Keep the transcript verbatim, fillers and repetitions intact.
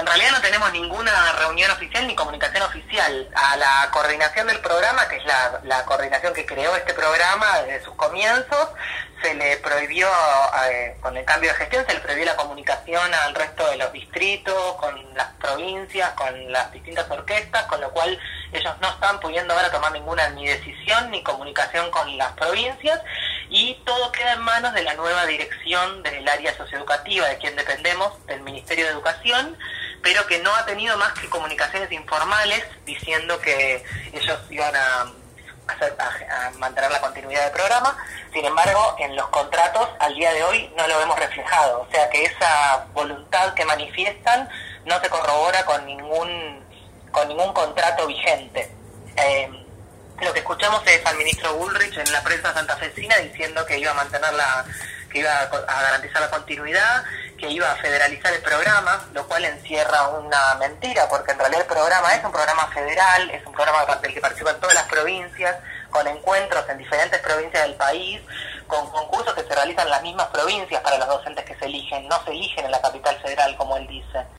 En realidad no tenemos ninguna reunión oficial ni comunicación oficial. A la coordinación del programa, que es la, la coordinación que creó este programa desde sus comienzos, se le prohibió, eh, con el cambio de gestión, se le prohibió la comunicación al resto de los distritos, con las provincias, con las distintas orquestas, con lo cual ellos no están pudiendo ahora tomar ninguna ni decisión ni comunicación con las provincias, y todo queda en manos de la nueva dirección del área socioeducativa, de quien dependemos, del Ministerio de Educación, pero que no ha tenido más que comunicaciones informales diciendo que ellos iban a, hacer, a, a mantener la continuidad del programa. Sin embargo, en los contratos al día de hoy no lo vemos reflejado, o sea que esa voluntad que manifiestan no se corrobora con ningún con ningún contrato vigente. Eh, lo que escuchamos es al ministro Bullrich en la prensa santafesina diciendo que iba a mantener la, que iba a garantizar la continuidad, que iba a federalizar el programa, lo cual encierra una mentira, porque en realidad el programa es un programa federal, es un programa del que participan todas las provincias, con encuentros en diferentes provincias del país, con concursos que se realizan en las mismas provincias para los docentes que se eligen, no se eligen en la capital federal, como él dice.